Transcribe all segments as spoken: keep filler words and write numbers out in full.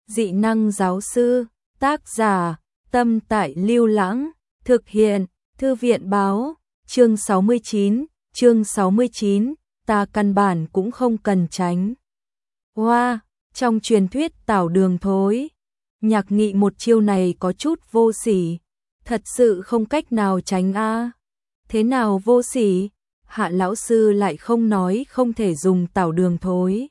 Dị năng giáo sư, tác giả, Tâm Tại Lưu Lãng, thực hiện, Thư viện báo, chương sáu mươi chín, chương sáu mươi chín, ta căn bản cũng không cần tránh. Hoa, wow, trong truyền thuyết tảo đường thối, Nhạc Nghị một chiêu này có chút vô sỉ, thật sự không cách nào tránh a. À. Thế nào vô sỉ? Hạ lão sư lại không nói không thể dùng tảo đường thối.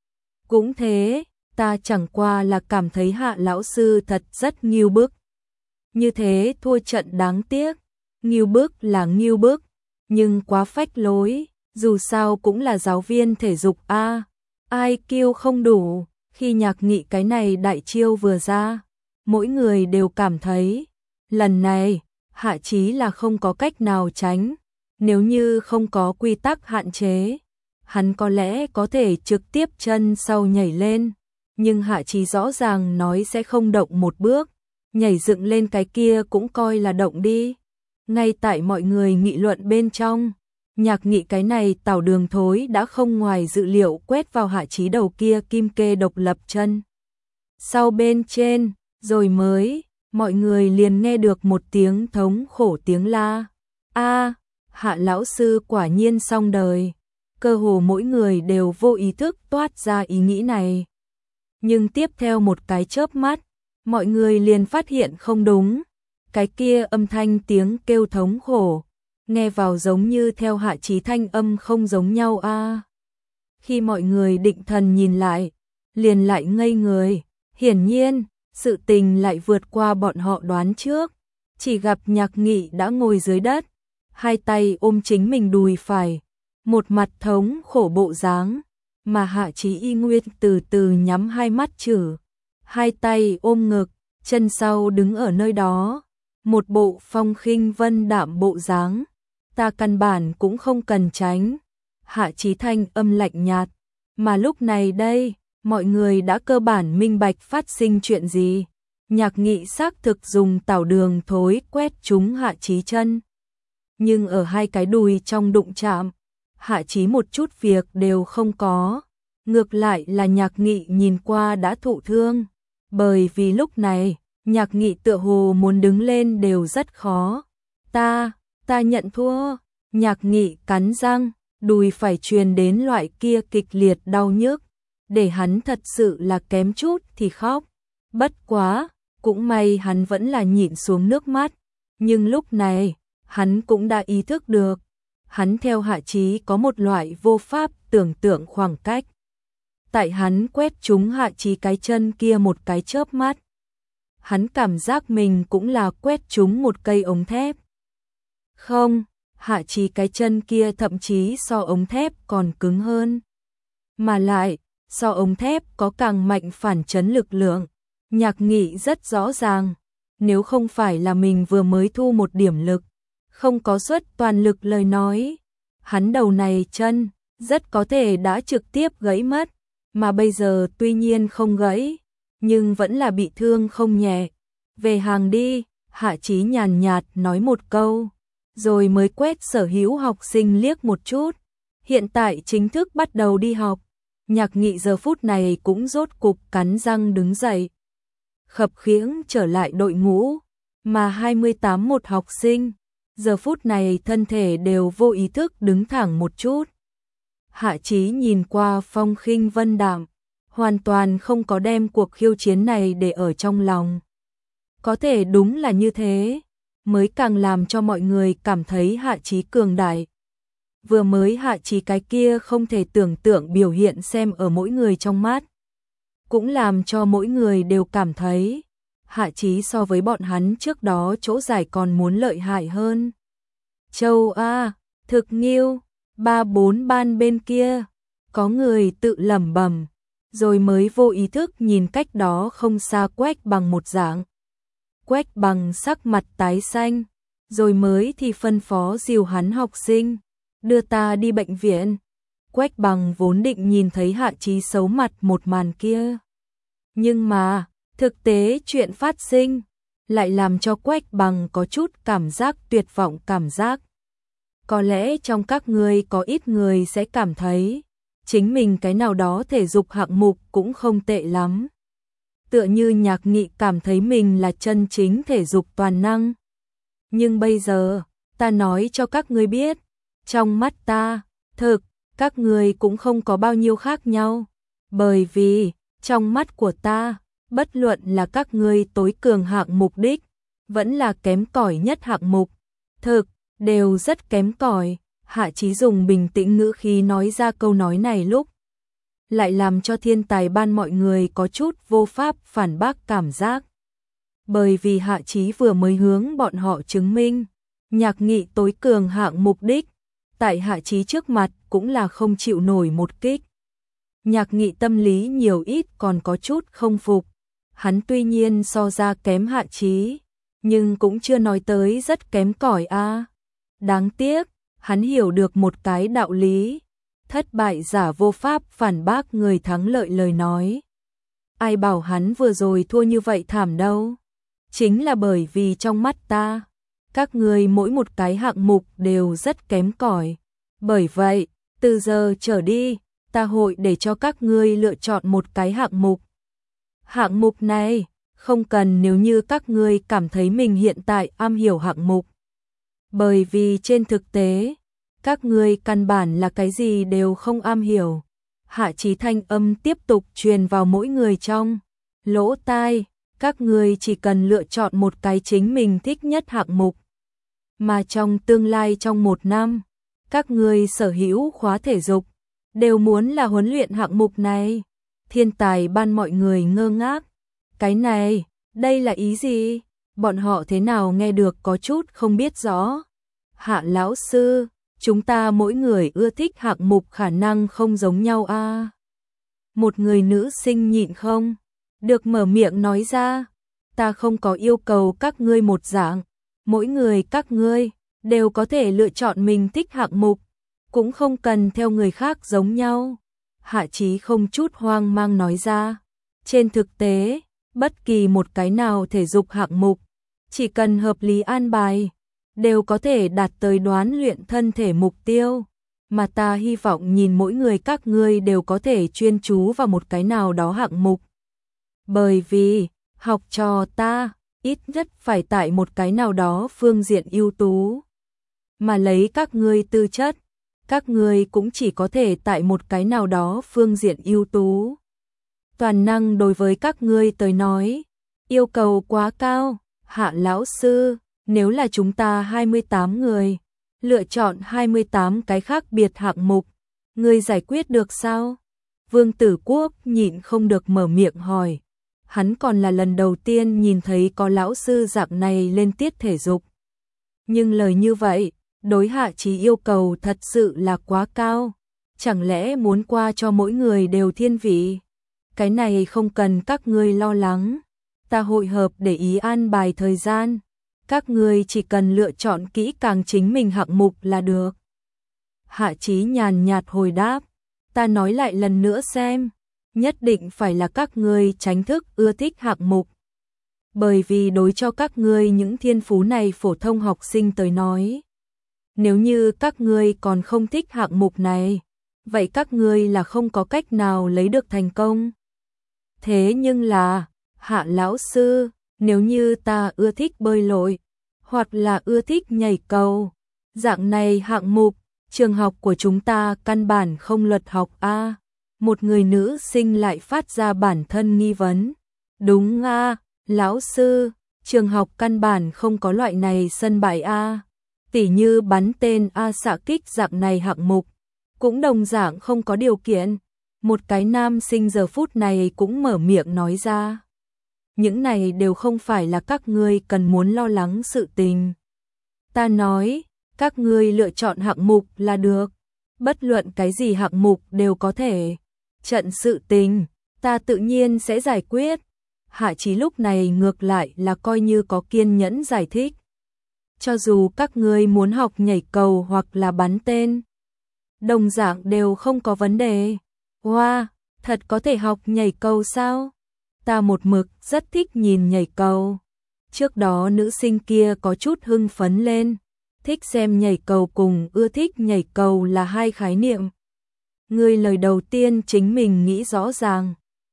Cũng thế, ta chẳng qua là cảm thấy Hạ lão sư thật rất nghiêu bức. Như thế thua trận đáng tiếc, nghiêu bức là nghiêu bức, nhưng quá phách lối, dù sao cũng là giáo viên thể dục a, ai kiêu không đủ. Khi Nhạc Nghị cái này đại chiêu vừa ra, mỗi người đều cảm thấy, lần này, Hạ Chí là không có cách nào tránh, nếu như không có quy tắc hạn chế, hắn có lẽ có thể trực tiếp chân sau nhảy lên, nhưng Hạ Chí rõ ràng nói sẽ không động một bước, nhảy dựng lên cái kia cũng coi là động đi. Ngay tại mọi người nghị luận bên trong, Nhạc Nghị cái này tảo đường thối đã không ngoài dự liệu quét vào Hạ Chí đầu kia kim kê độc lập chân. Sau bên trên, rồi mới, mọi người liền nghe được một tiếng thống khổ tiếng la. A, Hạ lão sư quả nhiên xong đời. Cơ hồ mỗi người đều vô ý thức toát ra ý nghĩ này. Nhưng tiếp theo một cái chớp mắt, mọi người liền phát hiện không đúng. Cái kia âm thanh tiếng kêu thống khổ, nghe vào giống như theo Hạ Chí thanh âm không giống nhau a. À. Khi mọi người định thần nhìn lại, liền lại ngây người, hiển nhiên, sự tình lại vượt qua bọn họ đoán trước, chỉ gặp Nhạc Nghị đã ngồi dưới đất, hai tay ôm chính mình đùi phải, một mặt thống khổ bộ dáng, mà Hạ Chí y nguyên từ từ nhắm hai mắt chử, hai tay ôm ngực, chân sau đứng ở nơi đó, một bộ phong khinh vân đạm bộ dáng. Ta căn bản cũng không cần tránh. Hạ Chí thanh âm lạnh nhạt, mà lúc này đây, mọi người đã cơ bản minh bạch phát sinh chuyện gì. Nhạc Nghị xác thực dùng tảo đường thối quét trúng Hạ Chí chân. Nhưng ở hai cái đùi trong đụng chạm, Hạ Chí một chút việc đều không có. Ngược lại là Nhạc Nghị nhìn qua đã thụ thương. Bởi vì lúc này, Nhạc Nghị tựa hồ muốn đứng lên đều rất khó. Ta... Ta nhận thua. Nhạc Nghị cắn răng, đùi phải truyền đến loại kia kịch liệt đau nhức, để hắn thật sự là kém chút thì khóc. Bất quá, cũng may hắn vẫn là nhịn xuống nước mắt, nhưng lúc này, hắn cũng đã ý thức được, hắn theo Hạ Chí có một loại vô pháp tưởng tượng khoảng cách. Tại hắn quét trúng Hạ Chí cái chân kia một cái chớp mắt, hắn cảm giác mình cũng là quét trúng một cây ống thép. Không, Hạ Chí cái chân kia thậm chí so ống thép còn cứng hơn. Mà lại, so ống thép có càng mạnh phản chấn lực lượng. Nhạc Nghị rất rõ ràng, nếu không phải là mình vừa mới thu một điểm lực, không có xuất toàn lực lời nói, hắn đầu này chân, rất có thể đã trực tiếp gãy mất, mà bây giờ tuy nhiên không gãy, nhưng vẫn là bị thương không nhẹ. Về hàng đi, Hạ Chí nhàn nhạt nói một câu. Rồi mới quét sở hữu học sinh liếc một chút. Hiện tại chính thức bắt đầu đi học. Nhạc Nghị giờ phút này cũng rốt cục cắn răng đứng dậy. Khập khiễng trở lại đội ngũ. Mà hai mươi tám một học sinh, giờ phút này thân thể đều vô ý thức đứng thẳng một chút. Hạ Chí nhìn qua phong khinh vân đạm, hoàn toàn không có đem cuộc khiêu chiến này để ở trong lòng. Có thể đúng là như thế, mới càng làm cho mọi người cảm thấy Hạ Chí cường đại. Vừa mới Hạ Chí cái kia không thể tưởng tượng biểu hiện xem ở mỗi người trong mắt, cũng làm cho mỗi người đều cảm thấy Hạ Chí so với bọn hắn trước đó chỗ giải còn muốn lợi hại hơn. Châu A, thực nghiêu, ba bốn ban bên kia, có người tự lẩm bẩm, rồi mới vô ý thức nhìn cách đó không xa Quách Bằng một dạng. Quách Bằng sắc mặt tái xanh, rồi mới thì phân phó dìu hắn học sinh, đưa ta đi bệnh viện. Quách Bằng vốn định nhìn thấy Hạ Chí xấu mặt một màn kia. Nhưng mà, thực tế chuyện phát sinh, lại làm cho Quách Bằng có chút cảm giác tuyệt vọng cảm giác. Có lẽ trong các ngươi có ít người sẽ cảm thấy, chính mình cái nào đó thể dục hạng mục cũng không tệ lắm. tựa như Nhạc Nghị cảm thấy mình là chân chính thể dục toàn năng. Nhưng bây giờ, ta nói cho các ngươi biết, trong mắt ta, thực, các ngươi cũng không có bao nhiêu khác nhau. Bởi vì, trong mắt của ta, bất luận là các ngươi tối cường hạng mục đích, vẫn là kém cỏi nhất hạng mục, thực, đều rất kém cỏi. Hạ Chí dùng bình tĩnh ngữ khí nói ra câu nói này lúc lại làm cho thiên tài ban mọi người có chút vô pháp phản bác cảm giác. Bởi vì Hạ Chí vừa mới hướng bọn họ chứng minh, Nhạc Nghị tối cường hạng mục đích, tại Hạ Chí trước mặt cũng là không chịu nổi một kích. Nhạc Nghị tâm lý nhiều ít còn có chút không phục, hắn tuy nhiên so ra kém Hạ Chí, nhưng cũng chưa nói tới rất kém cỏi a. Đáng tiếc, hắn hiểu được một cái đạo lý, thất bại giả vô pháp phản bác người thắng lợi lời nói. Ai bảo hắn vừa rồi thua như vậy thảm đâu? Chính là bởi vì trong mắt ta, các ngươi mỗi một cái hạng mục đều rất kém cỏi. Bởi vậy, từ giờ trở đi, ta hội để cho các ngươi lựa chọn một cái hạng mục. Hạng mục này, không cần nếu như các ngươi cảm thấy mình hiện tại am hiểu hạng mục. Bởi vì trên thực tế, các ngươi căn bản là cái gì đều không am hiểu. Hạ Chí thanh âm tiếp tục truyền vào mỗi người trong lỗ tai, các ngươi chỉ cần lựa chọn một cái chính mình thích nhất hạng mục. Mà trong tương lai trong một năm, các ngươi sở hữu khóa thể dục, đều muốn là huấn luyện hạng mục này. Thiên tài ban mọi người ngơ ngác. Cái này, đây là ý gì? Bọn họ thế nào nghe được có chút không biết rõ. Hạ lão sư, chúng ta mỗi người ưa thích hạng mục khả năng không giống nhau a. À? Một người nữ sinh nhịn không được mở miệng nói ra, ta không có yêu cầu các ngươi một dạng, mỗi người các ngươi đều có thể lựa chọn mình thích hạng mục, cũng không cần theo người khác giống nhau. Hạ Chí không chút hoang mang nói ra, trên thực tế, bất kỳ một cái nào thể dục hạng mục, chỉ cần hợp lý an bài, đều có thể đạt tới đoán luyện thân thể mục tiêu, mà ta hy vọng nhìn mỗi người các ngươi đều có thể chuyên chú vào một cái nào đó hạng mục. Bởi vì, học trò ta, ít nhất phải tại một cái nào đó phương diện ưu tú. Mà lấy các ngươi tư chất, các ngươi cũng chỉ có thể tại một cái nào đó phương diện ưu tú. Toàn năng đối với các ngươi tới nói, yêu cầu quá cao. Hạ lão sư, nếu là chúng ta hai mươi tám người, lựa chọn hai mươi tám cái khác biệt hạng mục, ngươi giải quyết được sao? Vương Tử Quốc nhịn không được mở miệng hỏi. Hắn còn là lần đầu tiên nhìn thấy có lão sư dạng này lên tiết thể dục. Nhưng lời như vậy, đối Hạ Chí yêu cầu thật sự là quá cao. Chẳng lẽ muốn qua cho mỗi người đều thiên vị? Cái này không cần các ngươi lo lắng. Ta hội hợp để ý an bài thời gian. Các ngươi chỉ cần lựa chọn kỹ càng chính mình hạng mục là được. Hạ Chí nhàn nhạt hồi đáp. Ta nói lại lần nữa xem. Nhất định phải là các ngươi tránh thức ưa thích hạng mục. Bởi vì đối cho các ngươi những thiên phú này phổ thông học sinh tới nói. Nếu như các ngươi còn không thích hạng mục này, vậy các ngươi là không có cách nào lấy được thành công. Thế nhưng là, Hạ lão sư, nếu như ta ưa thích bơi lội, hoặc là ưa thích nhảy cầu, dạng này hạng mục, trường học của chúng ta căn bản không luật học a. Một người nữ sinh lại phát ra bản thân nghi vấn. Đúng a, lão sư, trường học căn bản không có loại này sân bãi a. Tỉ như bắn tên a xạ kích dạng này hạng mục, cũng đồng dạng không có điều kiện. Một cái nam sinh giờ phút này cũng mở miệng nói ra. Những này đều không phải là các ngươi cần muốn lo lắng sự tình. Ta nói, các ngươi lựa chọn hạng mục là được. Bất luận cái gì hạng mục đều có thể. Trận sự tình, ta tự nhiên sẽ giải quyết. Hạ Chí lúc này ngược lại là coi như có kiên nhẫn giải thích. Cho dù các ngươi muốn học nhảy cầu hoặc là bắn tên, đồng dạng đều không có vấn đề. Wow, thật có thể học nhảy cầu sao? Ta một mực rất thích nhìn nhảy cầu. Trước đó nữ sinh kia có chút hưng phấn lên. Thích xem nhảy cầu cùng ưa thích nhảy cầu là hai khái niệm. Ngươi lời đầu tiên chính mình nghĩ rõ ràng.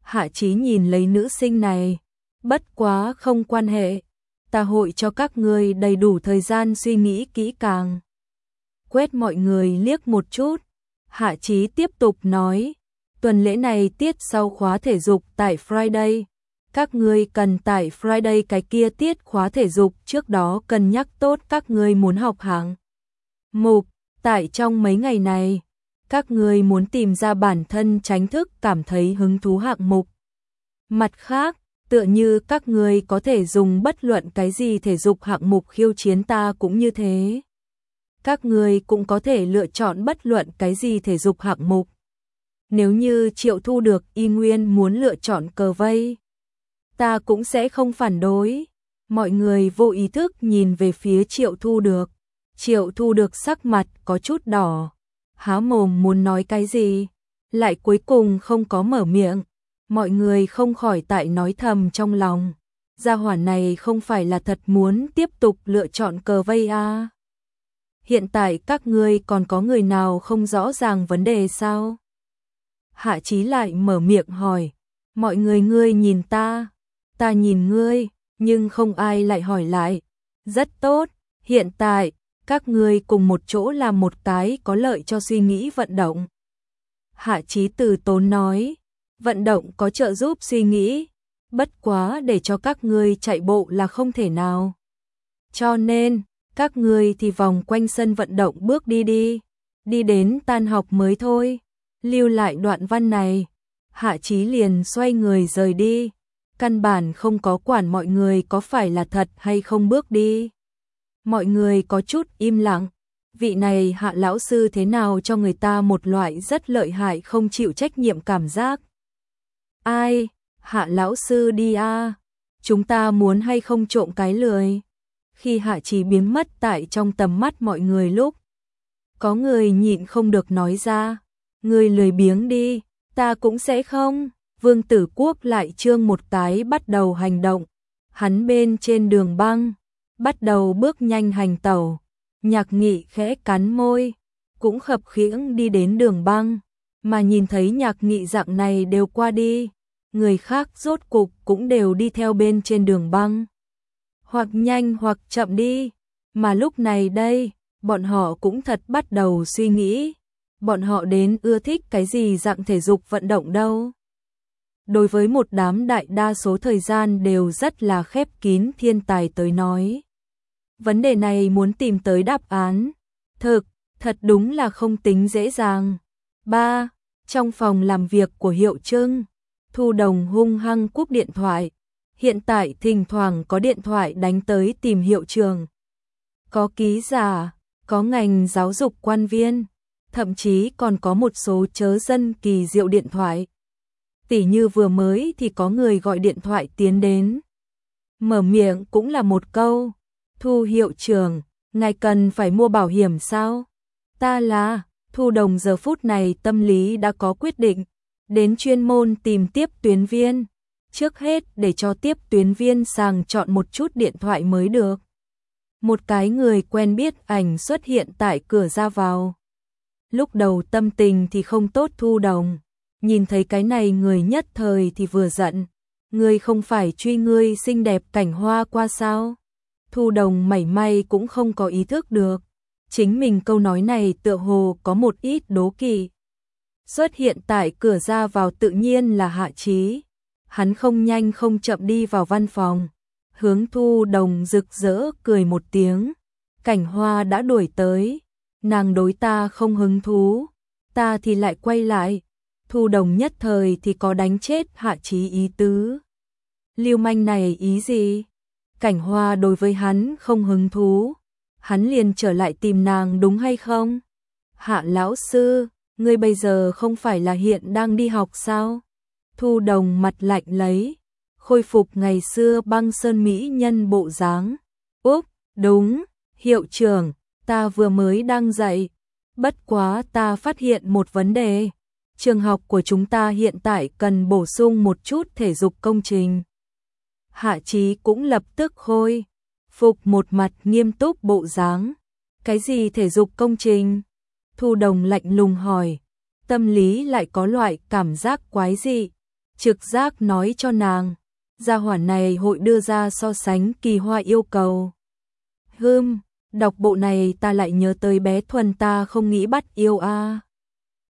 Hạ Chí nhìn lấy nữ sinh này, bất quá không quan hệ, ta hội cho các ngươi đầy đủ thời gian suy nghĩ kỹ càng. Quét mọi người liếc một chút, Hạ Chí tiếp tục nói, tuần lễ này tiết sau khóa thể dục tại Friday, các ngươi cần tại Friday cái kia tiết khóa thể dục trước đó cân nhắc tốt các ngươi muốn học hạng mục, tại trong mấy ngày này, các ngươi muốn tìm ra bản thân chính thức cảm thấy hứng thú hạng mục. Mặt khác, tựa như các ngươi có thể dùng bất luận cái gì thể dục hạng mục khiêu chiến ta cũng như thế. Các ngươi cũng có thể lựa chọn bất luận cái gì thể dục hạng mục. Nếu như Triệu Thu Được y nguyên muốn lựa chọn cờ vây, ta cũng sẽ không phản đối. Mọi người vô ý thức nhìn về phía Triệu Thu Được. Triệu Thu Được sắc mặt có chút đỏ, há mồm muốn nói cái gì, lại cuối cùng không có mở miệng. Mọi người không khỏi tại nói thầm trong lòng, gia hỏa này không phải là thật muốn tiếp tục lựa chọn cờ vây à. Hiện tại các ngươi còn có người nào không rõ ràng vấn đề sao? Hạ Chí lại mở miệng hỏi, mọi người ngươi nhìn ta, ta nhìn ngươi, nhưng không ai lại hỏi lại. Rất tốt, hiện tại, các ngươi cùng một chỗ làm một cái có lợi cho suy nghĩ vận động. Hạ Chí từ tốn nói, vận động có trợ giúp suy nghĩ, bất quá để cho các ngươi chạy bộ là không thể nào. Cho nên, các ngươi thì vòng quanh sân vận động bước đi đi, đi đến tan học mới thôi. Lưu lại đoạn văn này, Hạ Chí liền xoay người rời đi, căn bản không có quản mọi người có phải là thật hay không bước đi. Mọi người có chút im lặng, vị này Hạ lão sư thế nào cho người ta một loại rất lợi hại không chịu trách nhiệm cảm giác. Ai, Hạ lão sư đi a, chúng ta muốn hay không trộm cái lười. Khi Hạ Chí biến mất tại trong tầm mắt mọi người lúc, có người nhịn không được nói ra, người lười biếng đi, ta cũng sẽ không. Vương Tử Quốc lại trương một cái bắt đầu hành động, hắn bên trên đường băng, bắt đầu bước nhanh hành tẩu. Nhạc Nghị khẽ cắn môi, cũng khập khiễng đi đến đường băng, mà nhìn thấy Nhạc Nghị dạng này đều qua đi, người khác rốt cục cũng đều đi theo bên trên đường băng. Hoặc nhanh hoặc chậm đi, mà lúc này đây, bọn họ cũng thật bắt đầu suy nghĩ, bọn họ đến ưa thích cái gì dạng thể dục vận động đâu. Đối với một đám đại đa số thời gian đều rất là khép kín thiên tài tới nói, vấn đề này muốn tìm tới đáp án, thực, thật đúng là không tính dễ dàng. ba. Trong phòng làm việc của Hiệu Trưng, Thu Đồng hung hăng cúp điện thoại. Hiện tại thỉnh thoảng có điện thoại đánh tới tìm hiệu trường. Có ký giả, có ngành giáo dục quan viên, thậm chí còn có một số chớ dân kỳ diệu điện thoại. Tỉ như vừa mới thì có người gọi điện thoại tiến đến. Mở miệng cũng là một câu, Thu hiệu trưởng, ngài cần phải mua bảo hiểm sao? Ta là, Thu Đồng giờ phút này tâm lý đã có quyết định, đến chuyên môn tìm tiếp tuyến viên. Trước hết để cho tiếp tuyến viên sàng chọn một chút điện thoại mới được. Một cái người quen biết ảnh xuất hiện tại cửa ra vào. Lúc đầu tâm tình thì không tốt Thu Đồng, nhìn thấy cái này người nhất thời thì vừa giận. Ngươi không phải truy ngươi xinh đẹp Cảnh Hoa qua sao? Thu Đồng mảy may cũng không có ý thức được. Chính mình câu nói này tựa hồ có một ít đố kỵ. Xuất hiện tại cửa ra vào tự nhiên là Hạ Chí. Hắn không nhanh không chậm đi vào văn phòng, hướng Thu Đồng rực rỡ cười một tiếng. Cảnh Hoa đã đuổi tới, nàng đối ta không hứng thú, ta thì lại quay lại. Thu Đồng nhất thời thì có đánh chết Hạ Chí ý tứ. Lưu manh này ý gì? Cảnh Hoa đối với hắn không hứng thú, hắn liền trở lại tìm nàng đúng hay không? Hạ lão sư, ngươi bây giờ không phải là hiện đang đi học sao? Thu Đồng mặt lạnh lấy, khôi phục ngày xưa băng sơn mỹ nhân bộ dáng. Úp, đúng, hiệu trưởng, ta vừa mới đang dạy. Bất quá ta phát hiện một vấn đề. Trường học của chúng ta hiện tại cần bổ sung một chút thể dục công trình. Hạ Chí cũng lập tức khôi phục một mặt nghiêm túc bộ dáng. Cái gì thể dục công trình? Thu Đồng lạnh lùng hỏi, tâm lý lại có loại cảm giác quái dị. trực giác nói cho nàng, gia hỏa này hội đưa ra so sánh kỳ hoa yêu cầu. Hừm, đọc bộ này ta lại nhớ tới bé Thuần ta không nghĩ bắt yêu a.